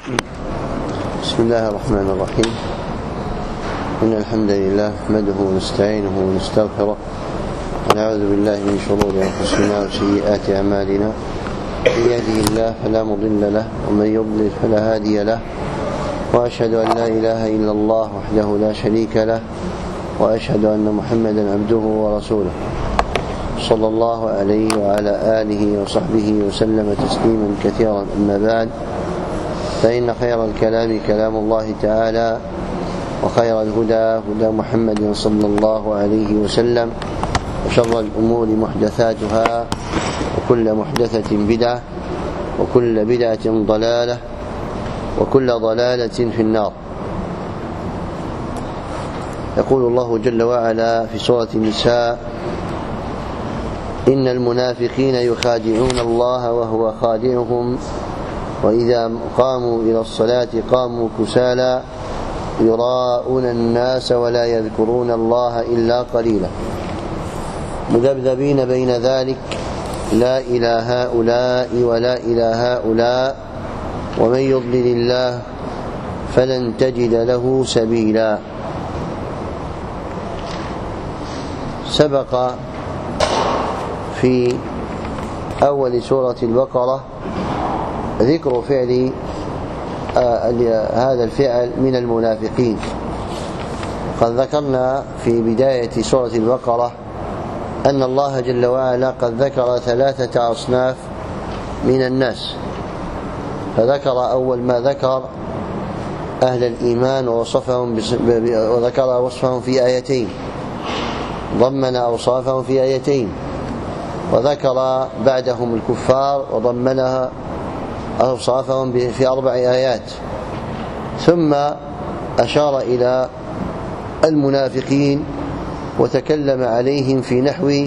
بسم الله الرحمن الرحيم. إن الحمد لله نحمده ونستعينه ونستغفره ونعوذ بالله من شرور أنفسنا وسيئات أعمالنا. من يهده الله فلا مضل له ومن يضلل فلا هادي له، وأشهد أن لا إله إلا الله وحده لا شريك له، وأشهد أن محمدا عبده ورسوله صلى الله عليه وعلى آله وصحبه وسلم تسليما كثيرا. أما بعد، فإن خير الكلام كلام الله تعالى، وخير الهدى هدى محمد صلى الله عليه وسلم، وشر الأمور محدثاتها، وكل محدثة بدعة، وكل بدعة ضلالة، وكل ضلالة في النار. يقول الله جل وعلا في سورة النساء: إن المنافقين يخادعون الله وهو خادعهم وإذا قاموا إلى الصلاة قاموا كسالى يراءون الناس ولا يذكرون الله إلا قليلا مذبذبين بين ذلك لا إلى هؤلاء ولا إلى هؤلاء ومن يضلل الله فلن تجد له سبيلا. سبق في أول سورة البقرة ذكر فعل هذا الفعل من المنافقين. قد ذكرنا في بداية سورة البقرة أن الله جل وعلا قد ذكر 3 أصناف من الناس، فذكر أول ما ذكر أهل الإيمان ووصفهم وذكر وصفهم في آيتين، ضمن أوصافهم في آيتين، وذكر بعدهم الكفار وضمنها أوصافهم في 4 آيات، ثم أشار إلى المنافقين وتكلم عليهم في نحو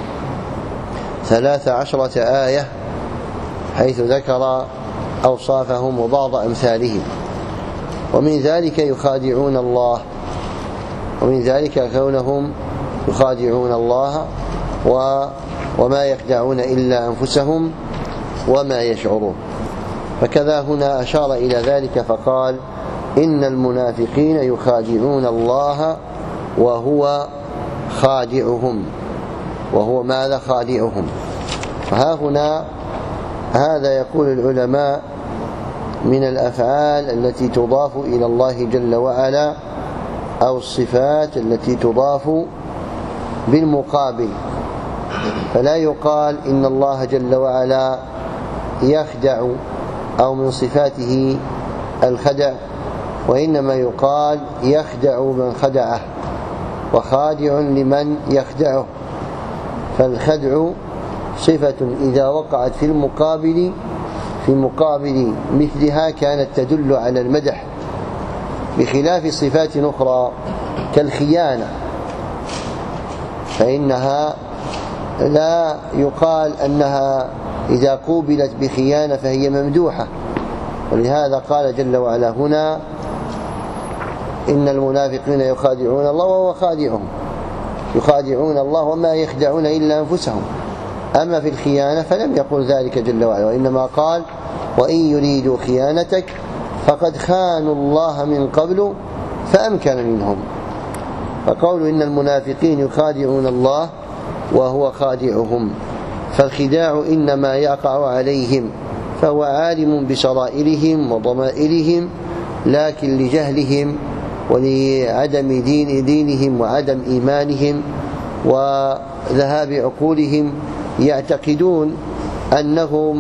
13 آية، حيث ذكر أوصافهم وبعض أمثالهم. ومن ذلك يخادعون الله، ومن ذلك كونهم يخادعون الله وما يخدعون إلا أنفسهم وما يشعرون. فكذا هنا أشار إلى ذلك فقال: إن المنافقين يخادعون الله وهو خادعهم. وهو ماذا؟ خادعهم. فها هنا هذا يقول العلماء من الأفعال التي تضاف إلى الله جل وعلا، أو الصفات التي تضاف بالمقابل، فلا يقال إن الله جل وعلا يخدع أو من صفاته الخدع، وإنما يقال يخدع من خدعه وخادع لمن يخدعه. فالخدع صفة إذا وقعت في مقابل مثلها كانت تدل على المدح، بخلاف صفات أخرى كالخيانة، فإنها لا يقال أنها إذا قوبلت بخيانة فهي ممدوحة. ولهذا قال جل وعلا هنا: إن المنافقين يخادعون الله وهو خادعهم. يخادعون الله وما يخدعون إلا أنفسهم. أما في الخيانة فلم يقل ذلك جل وعلا، وإنما قال: وإن يريدوا خيانتك فقد خانوا الله من قبل فأمكن منهم. فقول إن المنافقين يخادعون الله وهو خادعهم، فالخداع إنما يقع عليهم، فهو عالم بسرائرهم وضمائرهم، لكن لجهلهم ولعدم دينهم وعدم إيمانهم وذهاب عقولهم يعتقدون أنهم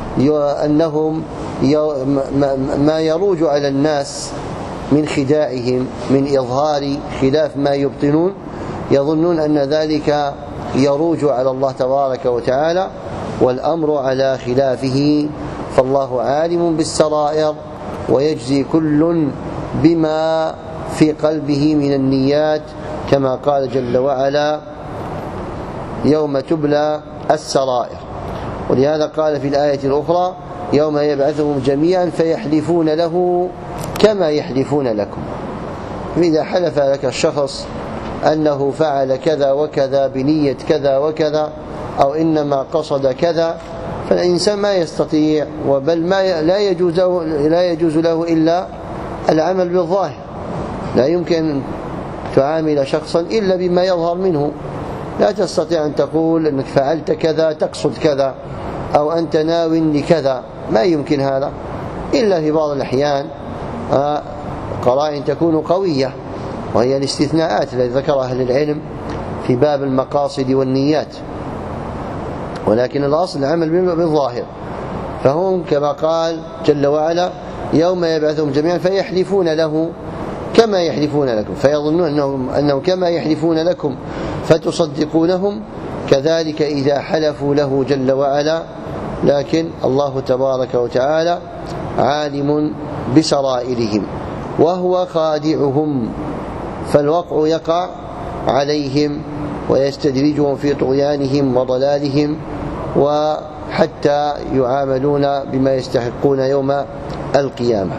ما يروج على الناس من خداعهم من إظهار خلاف ما يبطنون، يظنون أن ذلك يروج على الله تبارك وتعالى، والأمر على خلافه. فالله عالم بالسرائر ويجزي كل بما في قلبه من النيات، كما قال جل وعلا: يوم تبلى السرائر. ولهذا قال في الآية الأخرى: يوم يبعثهم جميعا فيحلفون له كما يحلفون لكم. فإذا حلف لك الشخص أنه فعل كذا وكذا بنية كذا وكذا، أو إنما قصد كذا، فالإنسان ما يستطيع، وبل لا يجوز له إلا العمل بالظاهر. لا يمكن تعامل شخصا إلا بما يظهر منه. لا تستطيع أن تقول أنك فعلت كذا تقصد كذا، أو أنت ناو لكذا، ما يمكن هذا إلا في بعض الأحيان قرائن تكون قوية، وهي الاستثناءات التي ذكرها أهل العلم في باب المقاصد والنيات. ولكن الأصل العمل بالظاهر. فهم كما قال جل وعلا: يوم يبعثهم جميعا فيحلفون له كما يحلفون لكم، فيظنون أنه كما يحلفون لكم فتصدقونهم، كذلك إذا حلفوا له جل وعلا. لكن الله تبارك وتعالى عالم بسرائرهم وهو خادعهم، فالوقع يقع عليهم ويستدرجهم في طغيانهم وضلالهم، وحتى يعاملون بما يستحقون يوم القيامة.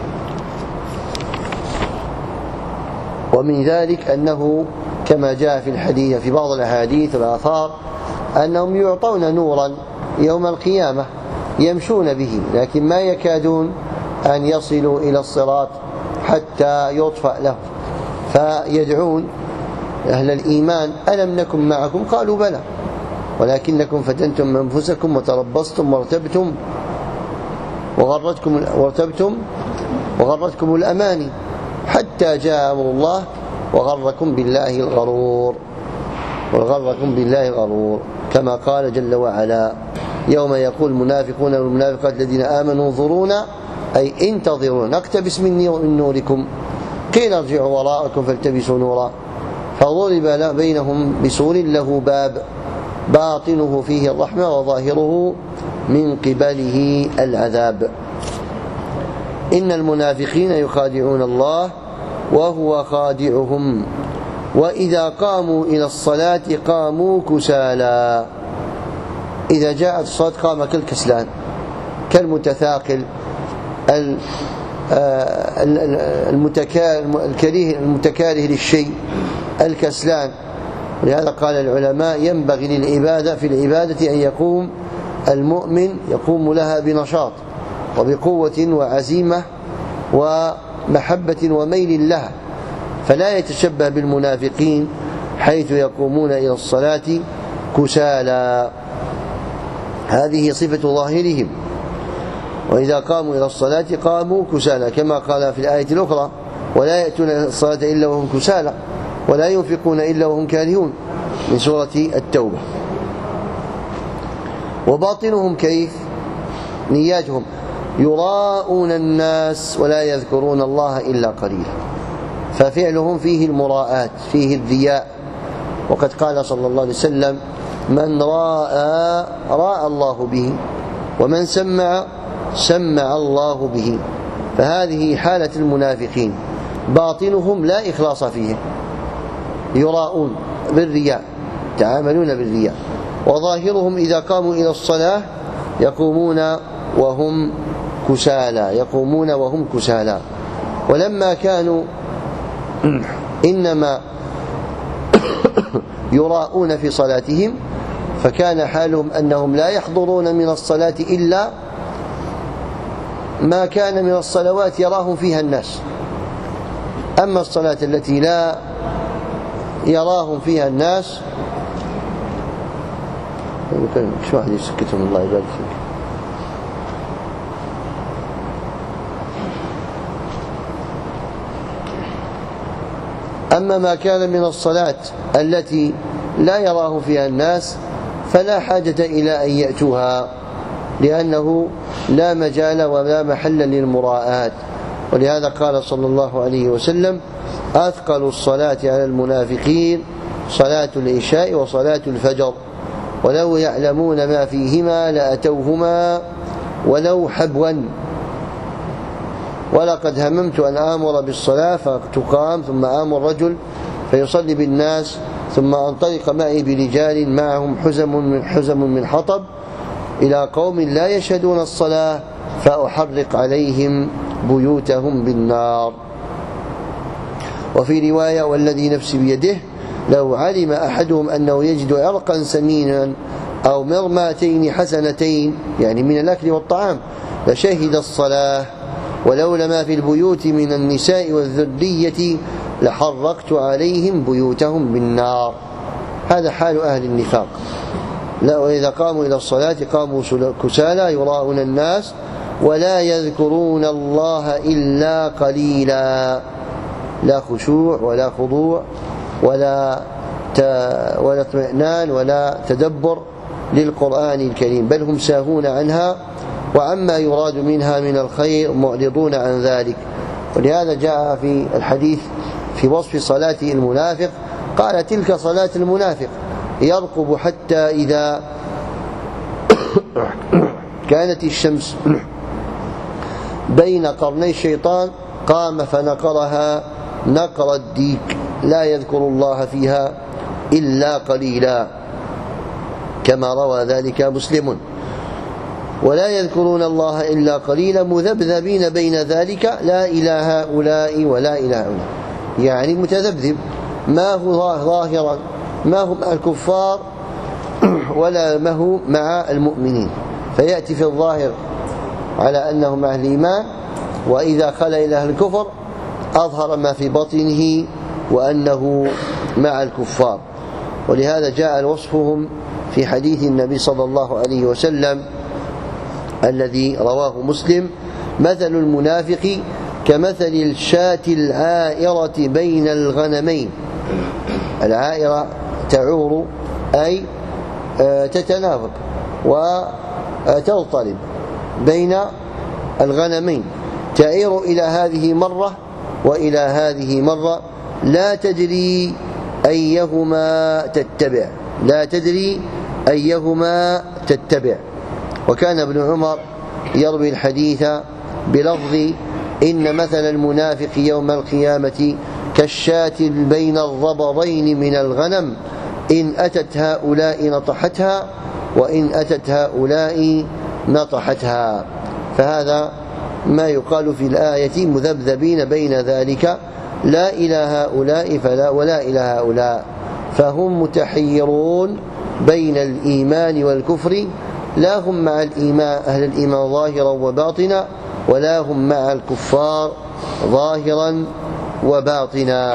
ومن ذلك أنه كما جاء في الحديث في بعض الأحاديث والآثار أنهم يعطون نورا يوم القيامة يمشون به، لكن ما يكادون أن يصلوا إلى الصراط حتى يطفأ له، فيدعون أهل الإيمان: ألم نكن معكم؟ قالوا: بلى، ولكنكم فتنتم أنفسكم وتربصتم وغرتكم الأماني حتى جاء أمر الله وغركم بالله الغرور، كما قال جل وعلا: يوم يقول المنافقون والمنافقات الذين آمنوا انظرونا، أي انتظروا نقتبس من نوركم، قيل ارجعوا وراءكم فالتبسوا نورا، فضرب بينهم بسور له باب باطنه فيه الرحمة وظاهره من قبله العذاب. إن المنافقين يخادعون الله وهو خادعهم، وإذا قاموا إلى الصلاة قاموا كسالى. إذا جاءت الصلاة قام كالكسلان، كالمتثاقل المتكاره للشيء، الكسلان. ولهذا قال العلماء: ينبغي للعبادة في العبادة أن يقوم المؤمن يقوم لها بنشاط وبقوة وعزيمة ومحبة وميل لها، فلا يتشبه بالمنافقين حيث يقومون إلى الصلاة كسالى. هذه صفة ظاهرهم، وإذا قاموا إلى الصلاة قاموا كسالى، كما قال في الآية الأخرى: ولا يأتون الصلاة إلا وهم كسالى ولا ينفقون إلا وهم كارهون، من سورة التوبة. وباطنهم كيف؟ نياتهم: يراءون الناس ولا يذكرون الله إلا قليلا، ففعلهم فيه المراءات، فيه الرياء. وقد قال صلى الله عليه وسلم: من راء الله به، ومن سمع الله به. فهذه حالة المنافقين، باطنهم لا إخلاص فيه، يراءون بالرياء، يتعاملون بالرياء. وظاهرهم إذا قاموا إلى الصلاة يقومون وهم كسالى. ولما كانوا إنما يراءون في صلاتهم، فكان حالهم أنهم لا يحضرون من الصلاة إلا ما كان من الصلوات يراهم فيها الناس. أما الصلاة التي لا يراهم فيها الناس، شو واحد يسكتهم الله يبارك فيك. أما ما كان من الصلاة التي لا يراه فيها الناس فلا حاجة إلى أن يأتوها، لأنه لا مجال ولا محل للمراءات. ولهذا قال صلى الله عليه وسلم: أثقل الصلاة على المنافقين صلاة العشاء وصلاة الفجر، ولو يعلمون ما فيهما لأتوهما ولو حبوا. ولقد هممت أن آمر بالصلاة فتقام، ثم آمر رجل فيصلي بالناس، ثم أنطلق معي برجال معهم حزم من حطب إلى قوم لا يشهدون الصلاة فأحرق عليهم بيوتهم بالنار. وفي رواية: والذي نفسي بيده لو علم أحدهم أنه يجد عرقا سمينا أو مرماتين حسنتين يعني من الأكل والطعام لشهد الصلاة، ولولا ما في البيوت من النساء والذرية لحرقت عليهم بيوتهم بالنار. هذا حال أهل النفاق. لا، وإذا قاموا إلى الصلاة قاموا كسالى يراءون الناس ولا يذكرون الله إلا قليلا. لا خشوع ولا خضوع ولا اطمئنان ولا تدبر للقرآن الكريم، بل هم ساهون عنها وعما يراد منها من الخير معرضون عن ذلك. ولهذا جاء في الحديث في وصف صلاة المنافق قال: تلك صلاة المنافق يرقب حتى إذا كانت الشمس بين قرني الشيطان قام فنقرها نقر الديك لا يذكر الله فيها إلا قليلا، كما روى ذلك مسلم. ولا يذكرون الله إلا قليلا مذبذبين بين ذلك لا إلى هؤلاء ولا إلى هؤلاء، يعني متذبذب، ما هو ظاهرا، ما هو مع الكفار ولا ما هو مع المؤمنين، فيأتي في الظاهر على أنه مع الإيمان، وإذا خلى إلى أهل الكفر أظهر ما في بطنه وأنه مع الكفار. ولهذا جاء وصفهم في حديث النبي صلى الله عليه وسلم الذي رواه مسلم: مثل المنافق كمثل الشاة العائرة بين الغنمين. العائرة تعور أي تتنافق وتضطرب بين الغنمين، تعير إلى هذه مرة وإلى هذه مرة، لا تدري أيهما تتبع، لا تدري أيهما تتبع. وكان ابن عمر يروي الحديث بلفظ: إن مثل المنافق يوم القيامة كالشاة بين الضبضين من الغنم، إن أتت هؤلاء نطحتها وإن أتت هؤلاء نطحتها. فهذا ما يقال في الآية: مذبذبين بين ذلك لا إلى هؤلاء فلا ولا إلى هؤلاء، فهم متحيرون بين الإيمان والكفر، لا هم مع الإيمان أهل الإيمان ظاهرا وباطنا، ولا هم مع الكفار ظاهرا وباطنا.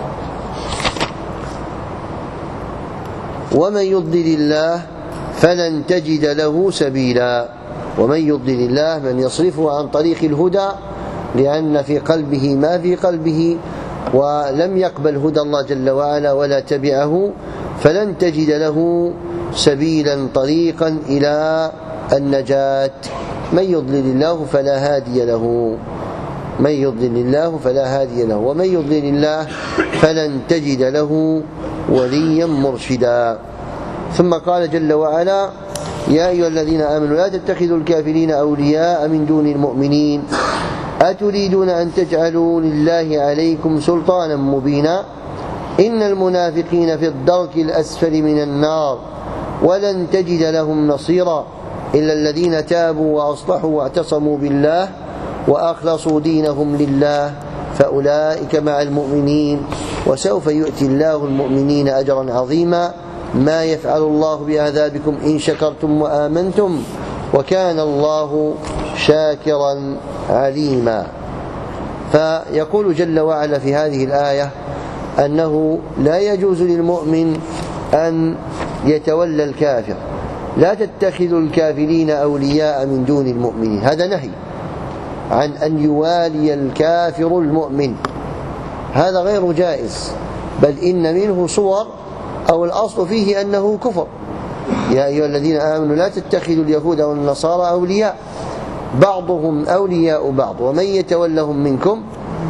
ومن يضلل الله فلن تجد له سبيلا. ومن يضلل الله من يصرفه عن طريق الهدى لأن في قلبه ما في قلبه ولم يقبل هدى الله جل وعلا ولا تبعه، فلن تجد له سبيلا طريقا إلى النجاة. من يضلل الله فلا هادي له، من يضلل الله فلا هادي له، ومن يضلل الله فلن تجد له وليا مرشدا. ثم قال جل وعلا: يا أيها الذين آمنوا لا تتخذوا الكافرين أولياء من دون المؤمنين أتريدون أن تجعلوا لله عليكم سلطانا مبينا إن المنافقين في الدرك الأسفل من النار ولن تجد لهم نصيرا إلا الذين تابوا وأصلحوا واعتصموا بالله وأخلصوا دينهم لله فأولئك مع المؤمنين وسوف يؤتي الله المؤمنين أجرا عظيما ما يفعل الله بعذابكم إن شكرتم وآمنتم وكان الله شاكرا عليما. فيقول جل وعلا في هذه الآية أنه لا يجوز للمؤمن أن يتولى الكافر، لا تتخذوا الكافرين أولياء من دون المؤمنين، هذا نهي عن أن يوالي الكافر المؤمن، هذا غير جائز، بل إن منه صور أو الأصل فيه أنه كفر. يا أيها الذين آمنوا لا تتخذوا اليهود والنصارى أولياء بعضهم أولياء بعض ومن يتولهم منكم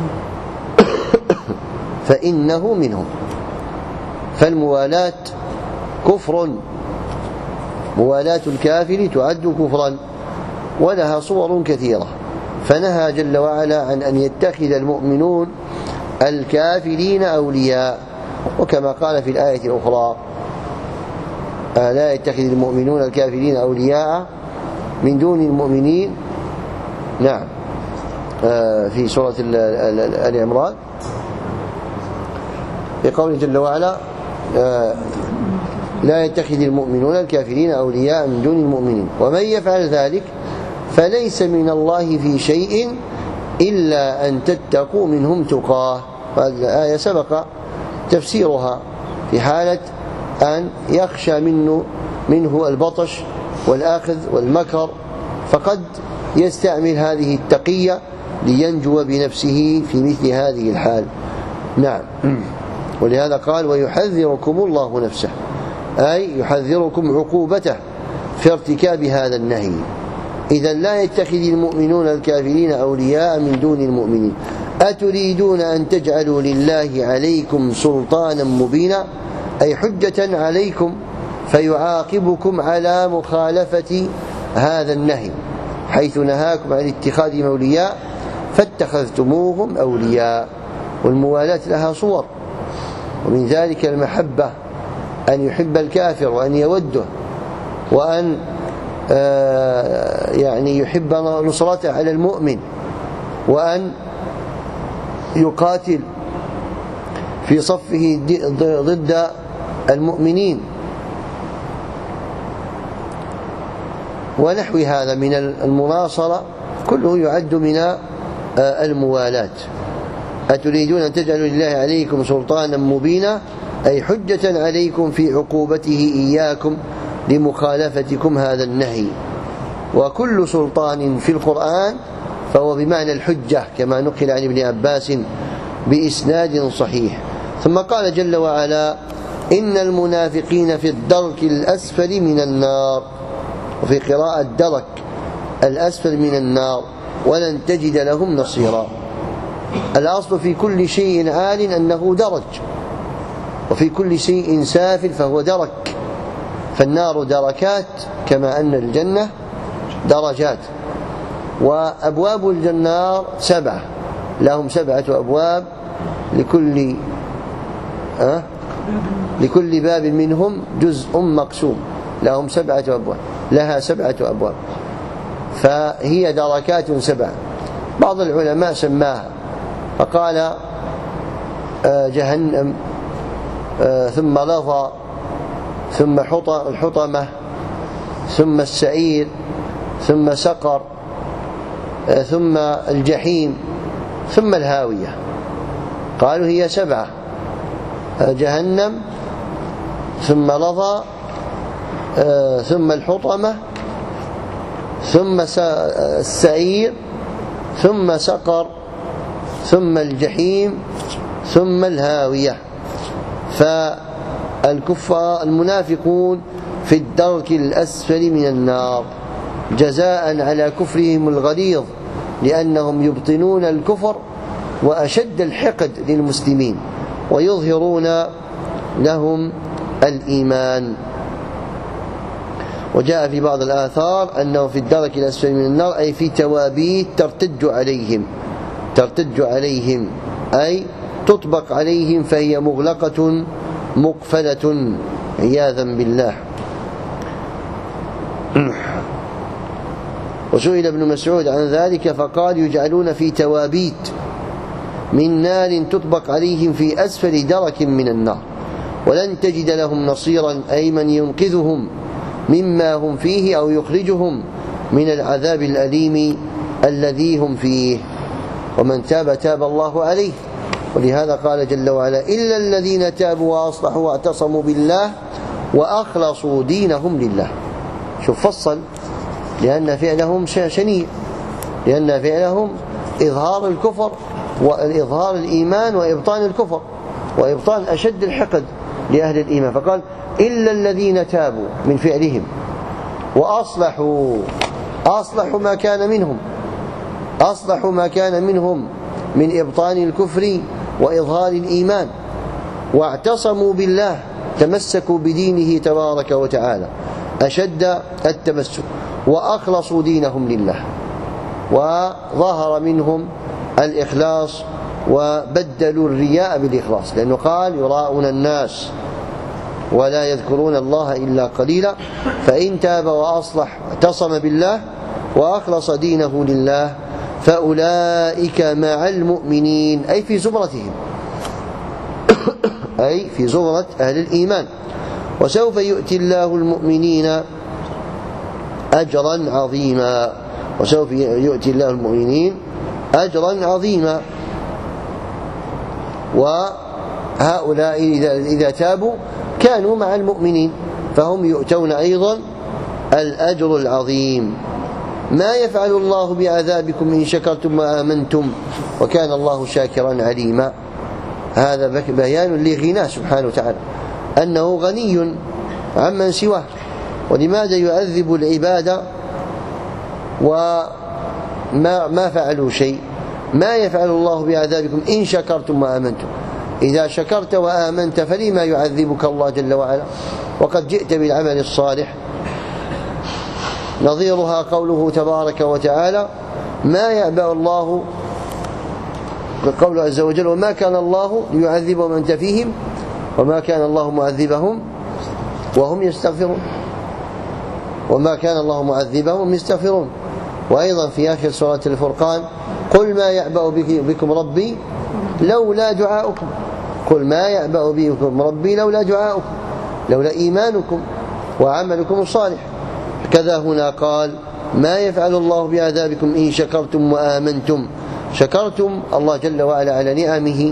فإنه منهم. فالموالاة كفر، موالاة الكافر تعد كفرا ولها صور كثيرة، فنهى جل وعلا عن أن يتخذ المؤمنون الكافرين أولياء، وكما قال في الآية الأخرى: لا يتخذ المؤمنون الكافرين أولياء من دون المؤمنين. نعم، في سورة آل عمران في قوله جل وعلا: لا يتخذ المؤمنون الكافرين أولياء من دون المؤمنين ومن يفعل ذلك فليس من الله في شيء إلا أن تتقوا منهم تقاه. هذه الآية سبق تفسيرها في حالة أن يخشى منه البطش والآخذ والمكر، فقد يستعمل هذه التقية لينجو بنفسه في مثل هذه الحال. نعم. ولهذا قال ويحذركم الله نفسه، أي يحذركم عقوبته في ارتكاب هذا النهي. إذا لا يتخذ المؤمنون الكافرين أولياء من دون المؤمنين. أتريدون أن تجعلوا لله عليكم سلطانا مبينا، أي حجة عليكم فيعاقبكم على مخالفة هذا النهي، حيث نهاكم عن اتخاذهم أولياء فاتخذتموهم أولياء. والموالاة لها صور، ومن ذلك المحبة، أن يحب الكافر وأن يوده، وأن يعني يحب نصرته على المؤمن، وأن يقاتل في صفه ضد المؤمنين، ونحو هذا من المناصرة، كله يعد من الموالاة. أتريدون أن تجعلوا لله عليكم سلطانا مبينا، أي حجة عليكم في عقوبته إياكم لمخالفتكم هذا النهي. وكل سلطان في القرآن فهو بمعنى الحجة، كما نقل عن ابن عباس بإسناد صحيح. ثم قال جل وعلا إن المنافقين في الدرك الأسفل من النار، وفي قراءة الدرك الأسفل من النار، ولن تجد لهم نصيرا. الأصل في كل شيء عال أنه درج، وفي كل شيء سافل فهو درك. فالنار دركات كما أن الجنة درجات. وأبواب الجنار 7، لهم 7 أبواب، لكل باب منهم جزء مقسوم، لهم 7 أبواب، لها 7 أبواب، فهي دركات 7. بعض العلماء سماها فقال جهنم، ثم لظى، ثم الحطمة، ثم السعير، ثم سقر، ثم الجحيم، ثم الهاوية. قالوا هي 7: جهنم، ثم لظى، ثم الحطمة، ثم السعير، ثم سقر، ثم الجحيم، ثم الهاوية. فالكفار المنافقون في الدرك الأسفل من النار جزاء على كفرهم الغليظ، لأنهم يبطنون الكفر وأشد الحقد للمسلمين، ويظهرون لهم الإيمان. وجاء في بعض الآثار أنه في الدرك الأسفل من النار أي في توابيت ترتج عليهم، أي تطبق عليهم، فهي مغلقة مقفلة عياذا بالله. وسئل ابن مسعود عن ذلك فقال يجعلون في توابيت من نار تطبق عليهم في أسفل درك من النار، ولن تجد لهم نصيرا، أي من ينقذهم مما هم فيه أو يخرجهم من العذاب الأليم الذي هم فيه. ومن تاب تاب الله عليه. ولهذا قال جل وعلا إلا الذين تابوا وأصلحوا واعتصموا بالله وأخلصوا دينهم لله. شوف فصل، لأن فعلهم شنيع، لأن فعلهم إظهار الكفر وإظهار الإيمان وإبطان الكفر وإبطان أشد الحقد لأهل الإيمان. فقال إلا الذين تابوا من فعلهم وأصلحوا ما كان منهم، أصلحوا ما كان منهم من إبطان الكفر وإظهار الإيمان، واعتصموا بالله، تمسكوا بدينه تبارك وتعالى أشد التمسك، وأخلصوا دينهم لله، وظهر منهم الإخلاص وبدلوا الرياء بالإخلاص، لأنه قال يراءون الناس ولا يذكرون الله إلا قليلا. فإن تاب وأصلح واعتصم بالله وأخلص دينه لله فأولئك مع المؤمنين، أي في زمرتهم، أي في زمرة أهل الإيمان، وسوف يؤتي الله المؤمنين أجرا عظيما. وسوف يؤتي الله المؤمنين أجرا عظيما. وهؤلاء إذا تابوا كانوا مع المؤمنين فهم يؤتون أيضا الأجر العظيم. ما يفعل الله بعذابكم إن شكرتم وآمنتم وكان الله شاكرا عليما. هذا بيان لغناه سبحانه وتعالى، أنه غني عمن سواه. ولماذا يعذب العباد وما فعلوا شيء؟ ما يفعل الله بعذابكم إن شكرتم وآمنتم. إذا شكرت وآمنت فلما يعذبك الله جل وعلا وقد جئت بالعمل الصالح؟ نظيرها قوله تبارك وتعالى: ما يأبى الله، قوله عز وجل: وما كان الله ليعذبهم وأنت فيهم وما كان الله معذبهم وهم يستغفرون. وما كان الله معذبهم وهم يستغفرون. وأيضا في آخر سورة الفرقان: قل ما يعبأ بكم ربي لولا دعاؤكم. قل ما يعبأ بكم ربي لولا دعاؤكم، لولا إيمانكم وعملكم الصالح. كذا هنا قال: ما يفعل الله بعذابكم إن شكرتم وآمنتم. شكرتم الله جل وعلا على نعمه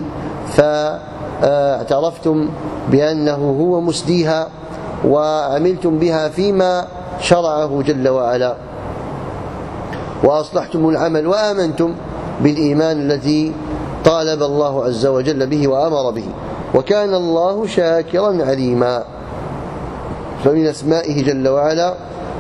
فاعترفتم بأنه هو مسديها وعملتم بها فيما شرعه جل وعلا وأصلحتم العمل وآمنتم بالإيمان الذي طالب الله عز وجل به وأمر به. وكان الله شاكرا عليما. فمن أسمائه جل وعلا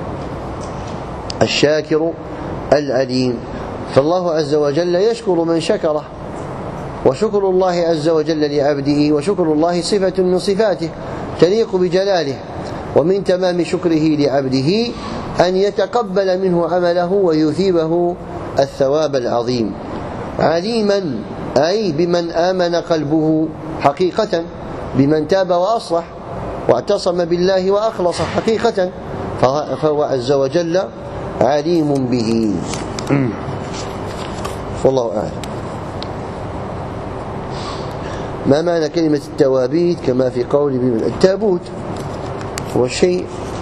الشاكر العليم. فالله عز وجل يشكر من شكره. وشكر الله عز وجل لعبده وشكر الله صفة من صفاته تليق بجلاله. ومن تمام شكره لعبده أن يتقبل منه عمله ويثيبه الثواب العظيم. عليما أي بمن آمن قلبه حقيقة، بمن تاب وأصلح واعتصم بالله وأخلص حقيقة، فهو عز وجل عليم به. والله أعلم. ما معنى كلمة التوابيت كما في قول التابوت؟ هو الشيء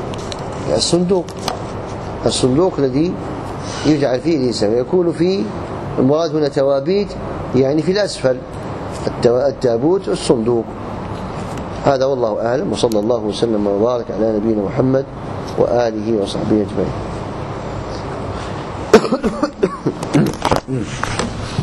الصندوق الذي يجعل فيه الإنسان، ويكون في المراد هنا توابيت يعني في الأسفل، التابوت الصندوق. هذا والله أعلم. وصلى الله وسلم وبارك على نبينا محمد وآله وصحبه أجمعين.